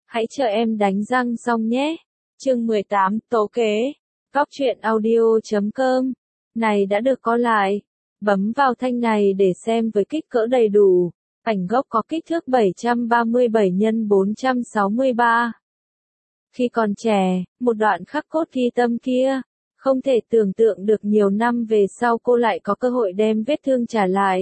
Hãy chờ em đánh răng xong nhé. Chương 18, tố kế. Góc truyện audio.com. Này đã được co lại. Bấm vào thanh này để xem với kích cỡ đầy đủ. Ảnh gốc có kích thước 737 x 463. Khi còn trẻ, một đoạn khắc cốt ghi tâm kia. Không thể tưởng tượng được nhiều năm về sau cô lại có cơ hội đem vết thương trả lại.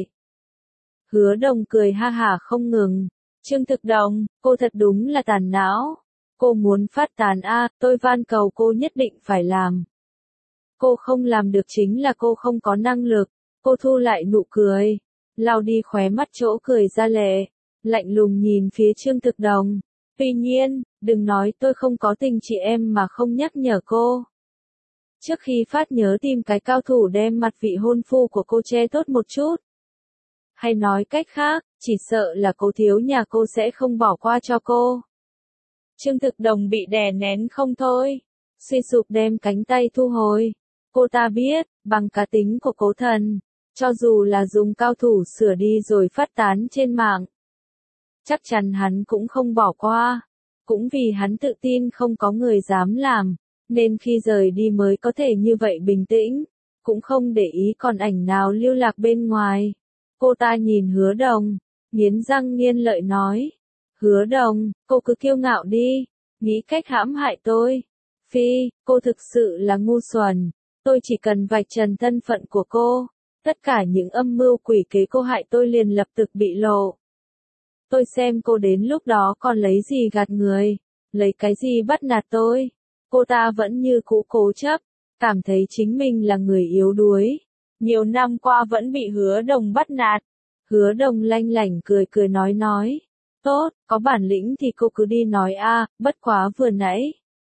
Hứa Đồng cười ha hả không ngừng. Trương Thực Đồng, cô thật đúng là tàn não. Cô muốn phát tán tôi van cầu cô nhất định phải làm. Cô không làm được chính là cô không có năng lực. Cô thu lại nụ cười, lau đi khóe mắt chỗ cười ra lệ, lạnh lùng nhìn phía Trương Thực Đồng. Tuy nhiên, đừng nói tôi không có tình chị em mà không nhắc nhở cô. Trước khi phát nhớ tìm cái cao thủ đem mặt vị hôn phu của cô che tốt một chút. Hay nói cách khác, chỉ sợ là cô thiếu nhà cô sẽ không bỏ qua cho cô. Trương Thực Đồng bị đè nén không thôi, suy sụp đem cánh tay thu hồi. Cô ta biết, bằng cá tính của Cố Thần, cho dù là dùng cao thủ sửa đi rồi phát tán trên mạng, chắc chắn hắn cũng không bỏ qua. Cũng vì hắn tự tin không có người dám làm, nên khi rời đi mới có thể như vậy bình tĩnh, cũng không để ý còn ảnh nào lưu lạc bên ngoài. Cô ta nhìn Hứa Đồng, nghiến răng nghiến lợi nói. Hứa Đồng, cô cứ kiêu ngạo đi, nghĩ cách hãm hại tôi. Phi, cô thực sự là ngu xuẩn. Tôi chỉ cần vạch trần thân phận của cô, tất cả những âm mưu quỷ kế cô hại tôi liền lập tức bị lộ. Tôi xem cô đến lúc đó còn lấy gì gạt người, lấy cái gì bắt nạt tôi. Cô ta vẫn như cũ cố chấp, cảm thấy chính mình là người yếu đuối. Nhiều năm qua vẫn bị Hứa Đồng bắt nạt. Hứa Đồng lanh lảnh cười cười nói. Tốt, có bản lĩnh thì cô cứ đi nói bất quá vừa nãy.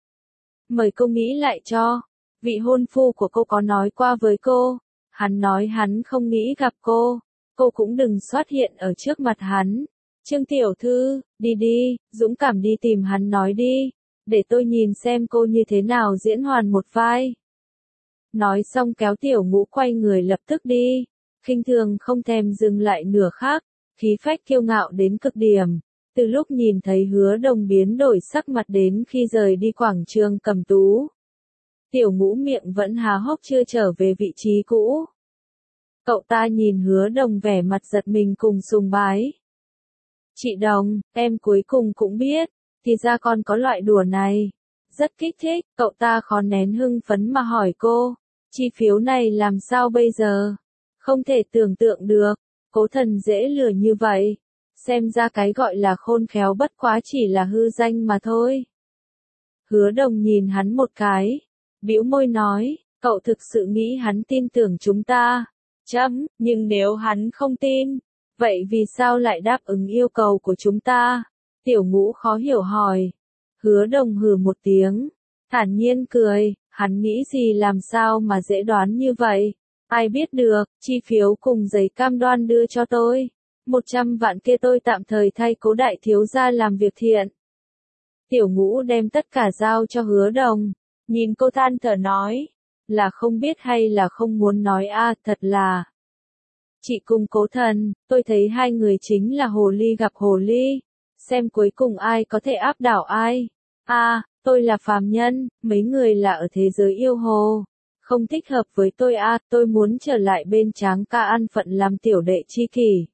Mời cô nghĩ lại cho. Vị hôn phu của cô có nói qua với cô. Hắn nói hắn không nghĩ gặp cô. Cô cũng đừng xuất hiện ở trước mặt hắn. Trương tiểu thư, đi, dũng cảm đi tìm hắn nói đi. Để tôi nhìn xem cô như thế nào diễn hoàn một vai. Nói xong kéo Tiểu Ngũ quay người lập tức đi. Khinh thường không thèm dừng lại nửa khắc. Khí phách kiêu ngạo đến cực điểm. Từ lúc nhìn thấy Hứa Đồng biến đổi sắc mặt đến khi rời đi quảng trường Cẩm Tú. Tiểu Ngũ miệng vẫn há hốc chưa trở về vị trí cũ. Cậu ta nhìn Hứa Đồng vẻ mặt giật mình cùng sùng bái. Chị Đồng, em cuối cùng cũng biết, thì ra con có loại đùa này. Rất kích thích, cậu ta khó nén hưng phấn mà hỏi cô, chi phiếu này làm sao bây giờ? Không thể tưởng tượng được, Cố Thần dễ lừa như vậy. Xem ra cái gọi là khôn khéo bất quá chỉ là hư danh mà thôi. Hứa Đồng nhìn hắn một cái, bĩu môi nói, cậu thực sự nghĩ hắn tin tưởng chúng ta? Nhưng nếu hắn không tin, vậy vì sao lại đáp ứng yêu cầu của chúng ta? Tiểu Ngũ khó hiểu hỏi. Hứa Đồng hừ một tiếng, thản nhiên cười, hắn nghĩ gì làm sao mà dễ đoán như vậy? Ai biết được, chi phiếu cùng giấy cam đoan đưa cho tôi. 100 vạn kia tôi tạm thời thay Cố đại thiếu gia làm việc thiện. Tiểu Ngũ đem tất cả giao cho Hứa Đồng, nhìn cô than thở nói, là không biết hay là không muốn nói thật là. Chị cùng Cố Thần, tôi thấy hai người chính là hồ ly gặp hồ ly, xem cuối cùng ai có thể áp đảo ai. Tôi là phàm nhân, mấy người là ở thế giới yêu hồ, không thích hợp với tôi tôi muốn trở lại bên Tráng ca an phận làm tiểu đệ chi kỷ.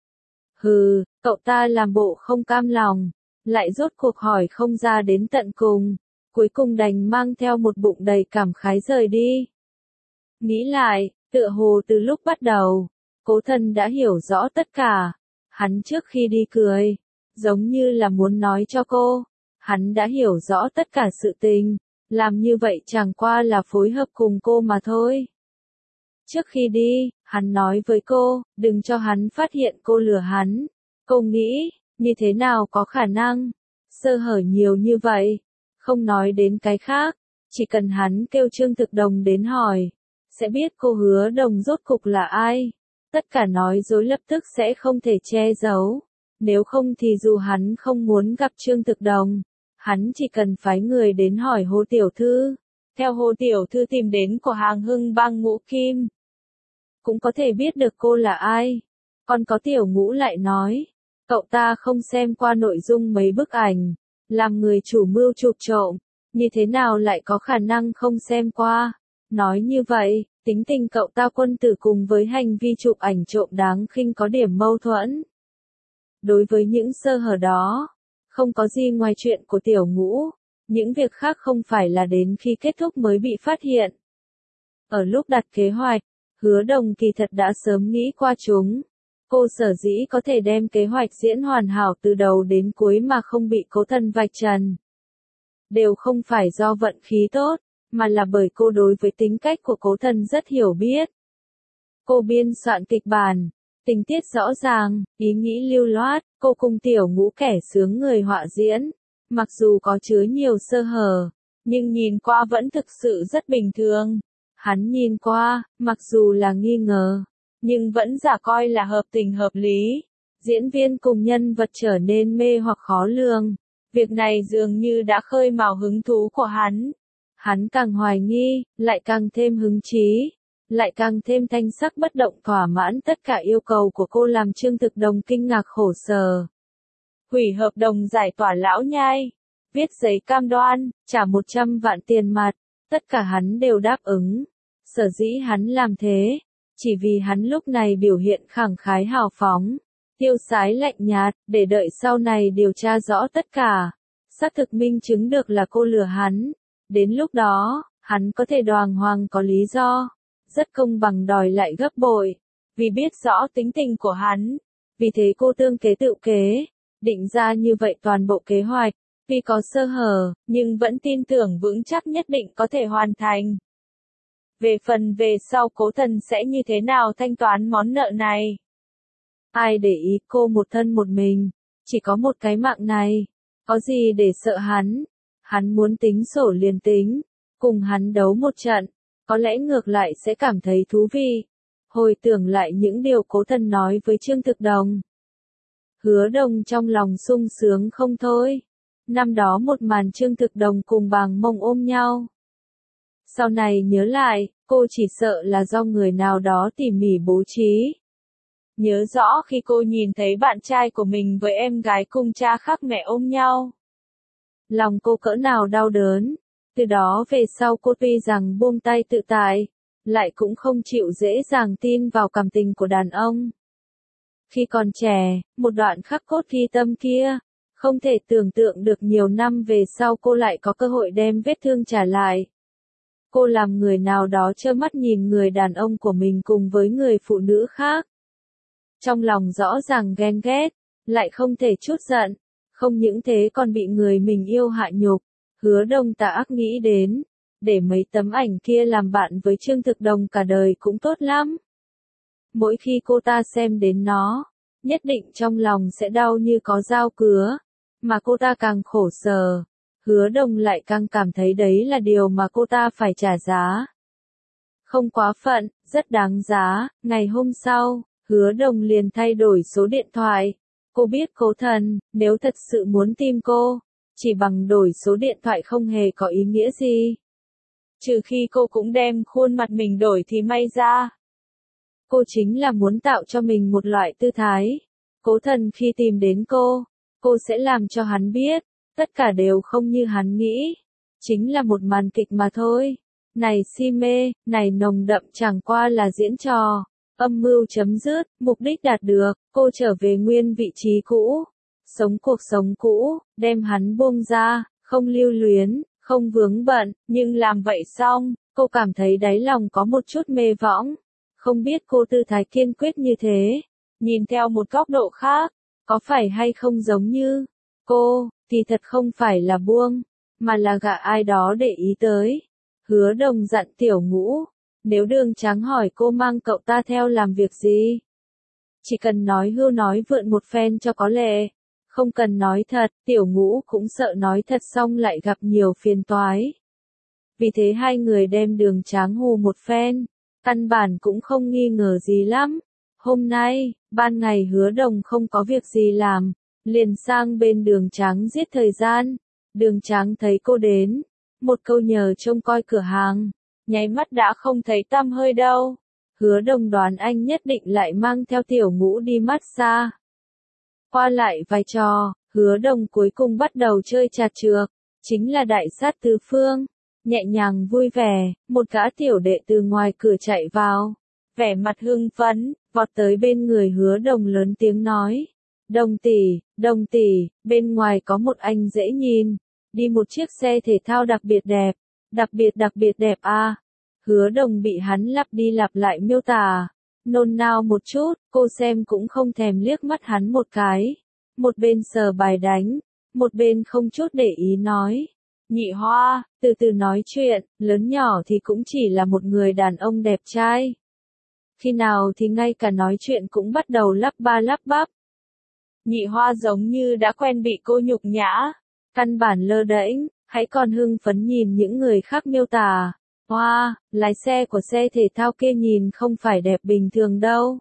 Hừ, cậu ta làm bộ không cam lòng, lại rốt cuộc hỏi không ra đến tận cùng, cuối cùng đành mang theo một bụng đầy cảm khái rời đi. Nghĩ lại, tựa hồ từ lúc bắt đầu, Cố Thần đã hiểu rõ tất cả. Hắn trước khi đi cười, giống như là muốn nói cho cô, hắn đã hiểu rõ tất cả sự tình, làm như vậy chẳng qua là phối hợp cùng cô mà thôi. Trước khi đi, hắn nói với cô, đừng cho hắn phát hiện cô lừa hắn. Cô nghĩ, như thế nào có khả năng, sơ hở nhiều như vậy. Không nói đến cái khác, chỉ cần hắn kêu Trương Thực Đồng đến hỏi, sẽ biết cô Hứa Đồng rốt cục là ai. Tất cả nói dối lập tức sẽ không thể che giấu. Nếu không thì dù hắn không muốn gặp Trương Thực Đồng, hắn chỉ cần phái người đến hỏi Hồ tiểu thư. Theo Hồ tiểu thư tìm đến của hàng Hưng Bang Ngũ Kim, cũng có thể biết được cô là ai. Còn có Tiểu Ngũ lại nói, cậu ta không xem qua nội dung mấy bức ảnh, làm người chủ mưu chụp trộm, như thế nào lại có khả năng không xem qua. Nói như vậy, tính tình cậu ta quân tử cùng với hành vi chụp ảnh trộm đáng khinh có điểm mâu thuẫn. Đối với những sơ hở đó, không có gì ngoài chuyện của Tiểu Ngũ, những việc khác không phải là đến khi kết thúc mới bị phát hiện. Ở lúc đặt kế hoạch, Hứa Đồng kỳ thật đã sớm nghĩ qua chúng. Cô sở dĩ có thể đem kế hoạch diễn hoàn hảo từ đầu đến cuối mà không bị Cố Thần vạch trần. Đều không phải do vận khí tốt, mà là bởi cô đối với tính cách của Cố Thần rất hiểu biết. Cô biên soạn kịch bản, tình tiết rõ ràng, ý nghĩ lưu loát, cô cùng Tiểu Ngũ kẻ sướng người họa diễn. Mặc dù có chứa nhiều sơ hở, nhưng nhìn qua vẫn thực sự rất bình thường. Hắn nhìn qua, mặc dù là nghi ngờ, nhưng vẫn giả coi là hợp tình hợp lý. Diễn viên cùng nhân vật trở nên mê hoặc khó lường. Việc này dường như đã khơi mào hứng thú của hắn. Hắn càng hoài nghi, lại càng thêm hứng chí, lại càng thêm thanh sắc bất động thỏa mãn tất cả yêu cầu của cô làm Trương Thực Đồng kinh ngạc khổ sở. Hủy hợp đồng giải tỏa lão nhai, viết giấy cam đoan, trả 100 vạn tiền mặt, tất cả hắn đều đáp ứng. Sở dĩ hắn làm thế, chỉ vì hắn lúc này biểu hiện khẳng khái hào phóng, tiêu sái lạnh nhạt, để đợi sau này điều tra rõ tất cả. Xác thực minh chứng được là cô lừa hắn. Đến lúc đó, hắn có thể đàng hoàng có lý do, rất công bằng đòi lại gấp bội. Vì biết rõ tính tình của hắn, vì thế cô tương kế tự kế, định ra như vậy toàn bộ kế hoạch. Vì có sơ hở, nhưng vẫn tin tưởng vững chắc nhất định có thể hoàn thành. Về phần về sau Cố Thần sẽ như thế nào thanh toán món nợ này? Ai để ý cô một thân một mình, chỉ có một cái mạng này, có gì để sợ hắn? Hắn muốn tính sổ liền tính, cùng hắn đấu một trận, có lẽ ngược lại sẽ cảm thấy thú vị. Hồi tưởng lại những điều Cố Thần nói với Trương Thực Đồng. Hứa Đồng trong lòng sung sướng không thôi. Năm đó một màn Trương Thực Đồng cùng Bàng Mông ôm nhau. Sau này nhớ lại, cô chỉ sợ là do người nào đó tỉ mỉ bố trí. Nhớ rõ khi cô nhìn thấy bạn trai của mình với em gái cùng cha khác mẹ ôm nhau. Lòng cô cỡ nào đau đớn. Từ đó về sau cô tuy rằng buông tay tự tại, lại cũng không chịu dễ dàng tin vào cảm tình của đàn ông. Khi còn trẻ, một đoạn khắc cốt ghi tâm kia, không thể tưởng tượng được nhiều năm về sau cô lại có cơ hội đem vết thương trả lại. Cô làm người nào đó trơ mắt nhìn người đàn ông của mình cùng với người phụ nữ khác. Trong lòng rõ ràng ghen ghét, lại không thể trút giận, không những thế còn bị người mình yêu hạ nhục. Hứa Đồng tà ác nghĩ đến, để mấy tấm ảnh kia làm bạn với Trương Thực Đồng cả đời cũng tốt lắm. Mỗi khi cô ta xem đến nó, nhất định trong lòng sẽ đau như có dao cứa, mà cô ta càng khổ sở. Hứa Đồng lại càng cảm thấy đấy là điều mà cô ta phải trả giá. Không quá phận, rất đáng giá. Ngày hôm sau, Hứa Đồng liền thay đổi số điện thoại. Cô biết Cố Thần, nếu thật sự muốn tìm cô, chỉ bằng đổi số điện thoại không hề có ý nghĩa gì. Trừ khi cô cũng đem khuôn mặt mình đổi thì may ra. Cô chính là muốn tạo cho mình một loại tư thái. Cố Thần khi tìm đến cô sẽ làm cho hắn biết, tất cả đều không như hắn nghĩ. Chính là một màn kịch mà thôi. Này si mê, này nồng đậm chẳng qua là diễn trò. Âm mưu chấm dứt, mục đích đạt được, cô trở về nguyên vị trí cũ. Sống cuộc sống cũ, đem hắn buông ra, không lưu luyến, không vướng bận, nhưng làm vậy xong, cô cảm thấy đáy lòng có một chút mê võng. Không biết cô tư thái kiên quyết như thế, nhìn theo một góc độ khác, có phải hay không giống như cô, thì thật không phải là buông, mà là gạ ai đó để ý tới. Hứa Đồng dặn Tiểu Ngũ, nếu Đường Trắng hỏi cô mang cậu ta theo làm việc gì, chỉ cần nói hưu nói vượn một phen cho có lệ, không cần nói thật. Tiểu Ngũ cũng sợ nói thật xong lại gặp nhiều phiền toái. Vì thế hai người đem Đường Trắng hù một phen, căn bản cũng không nghi ngờ gì lắm. Hôm nay, ban ngày Hứa Đồng không có việc gì làm, liền sang bên Đường Trắng giết thời gian. Đường Trắng thấy cô đến, một câu nhờ trông coi cửa hàng, nháy mắt đã không thấy tăm hơi đâu. Hứa Đồng đoán anh nhất định lại mang theo Tiểu Ngũ đi massage. Qua lại vài trò, Hứa Đồng cuối cùng bắt đầu chơi chạt chược, chính là đại sát tứ phương. Nhẹ nhàng vui vẻ, một gã tiểu đệ từ ngoài cửa chạy vào, vẻ mặt hưng phấn, vọt tới bên người Hứa Đồng lớn tiếng nói. Đồng tỷ, bên ngoài có một anh dễ nhìn, đi một chiếc xe thể thao đặc biệt đẹp à. Hứa Đồng bị hắn lặp đi lặp lại miêu tả, nôn nao một chút, cô xem cũng không thèm liếc mắt hắn một cái. Một bên sờ bài đánh, một bên không chút để ý nói. Nhị Hoa, từ từ nói chuyện, lớn nhỏ thì cũng chỉ là một người đàn ông đẹp trai. Khi nào thì ngay cả nói chuyện cũng bắt đầu lắp ba lắp bắp. Nhị Hoa giống như đã quen bị cô nhục nhã, căn bản lơ đễnh, hãy còn hưng phấn nhìn những người khác miêu tả. Hoa, lái xe của xe thể thao kia nhìn không phải đẹp bình thường đâu.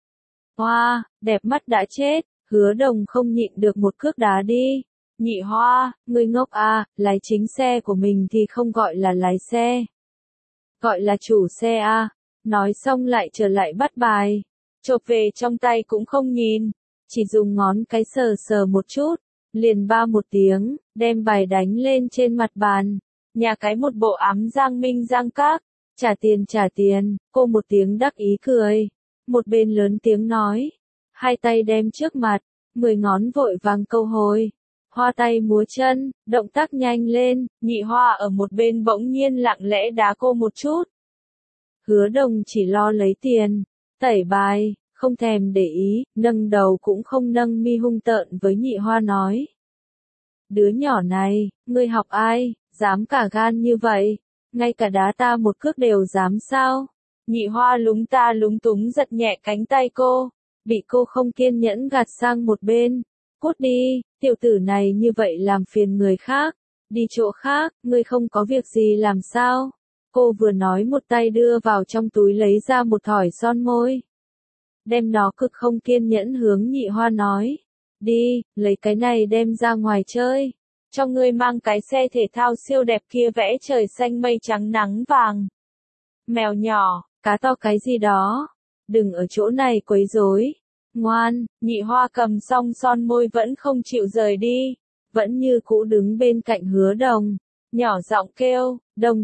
Hoa, đẹp mắt đã chết, Hứa Đồng không nhịn được một cước đá đi. Nhị Hoa, ngươi ngốc à, lái chính xe của mình thì không gọi là lái xe. Gọi là chủ xe à. Nói xong lại trở lại bắt bài. Chộp về trong tay cũng không nhìn. Chỉ dùng ngón cái sờ sờ một chút. Liền ba một tiếng, đem bài đánh lên trên mặt bàn. Nhà cái một bộ ám giang minh giang các. Trả tiền, cô một tiếng đắc ý cười. Một bên lớn tiếng nói. Hai tay đem trước mặt, 10 ngón vội vàng câu hồi. Hoa tay múa chân, động tác nhanh lên, Nhị Hoa ở một bên bỗng nhiên lặng lẽ đá cô một chút. Hứa Đồng chỉ lo lấy tiền, tẩy bài, không thèm để ý, nâng đầu cũng không nâng mi hung tợn với Nhị Hoa nói. Đứa nhỏ này, ngươi học ai, dám cả gan như vậy, ngay cả đá ta một cước đều dám sao? Nhị Hoa lúng ta lúng túng giật nhẹ cánh tay cô, bị cô không kiên nhẫn gạt sang một bên. Cút đi, tiểu tử này như vậy làm phiền người khác, đi chỗ khác, ngươi không có việc gì làm sao? Cô vừa nói một tay đưa vào trong túi lấy ra một thỏi son môi. Đem nó cực không kiên nhẫn hướng Nhị Hoa nói. Đi, lấy cái này đem ra ngoài chơi. Cho ngươi mang cái xe thể thao siêu đẹp kia vẽ trời xanh mây trắng nắng vàng. Mèo nhỏ, cá to cái gì đó. Đừng ở chỗ này quấy rối. Ngoan, Nhị Hoa cầm xong son môi vẫn không chịu rời đi. Vẫn như cũ đứng bên cạnh Hứa Đồng. Nhỏ giọng kêu,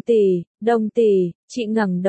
đồng tỷ, chị ngẩng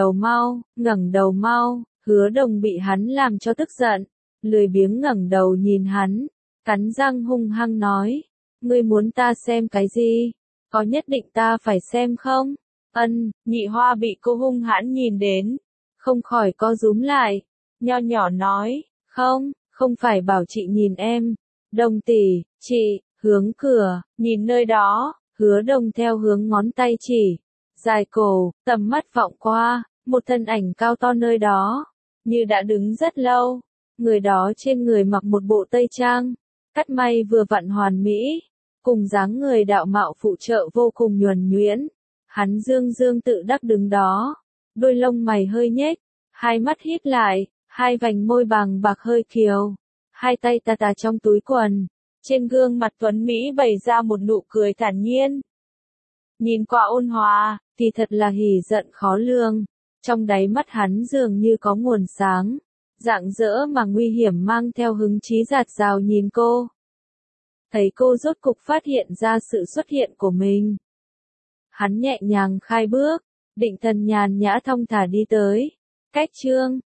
đầu mau, Hứa Đồng bị hắn làm cho tức giận, lười biếng ngẩng đầu nhìn hắn, cắn răng hung hăng nói, ngươi muốn ta xem cái gì, có nhất định ta phải xem không? Nhị Hoa bị cô hung hãn nhìn đến, không khỏi co rúm lại, nho nhỏ nói, không phải bảo chị nhìn em, Đồng tỷ, chị, hướng cửa, nhìn nơi đó. Hứa Đồng theo hướng ngón tay chỉ, dài cổ, tầm mắt vọng qua, một thân ảnh cao to nơi đó, như đã đứng rất lâu. Người đó trên người mặc một bộ tây trang, cắt may vừa vặn hoàn mỹ, cùng dáng người đạo mạo phụ trợ vô cùng nhuần nhuyễn. Hắn dương dương tự đắc đứng đó, đôi lông mày hơi nhếch, hai mắt híp lại, hai vành môi bằng bạc hơi kiều, hai tay tà trong túi quần. Trên gương mặt tuấn Mỹ bày ra một nụ cười thản nhiên. Nhìn qua ôn hòa, thì thật là hỉ giận khó lường. Trong đáy mắt hắn dường như có nguồn sáng, rạng rỡ mà nguy hiểm mang theo hứng chí dạt dào nhìn cô. Thấy cô rốt cục phát hiện ra sự xuất hiện của mình. Hắn nhẹ nhàng khai bước, định thần nhàn nhã thong thả đi tới. Cách chương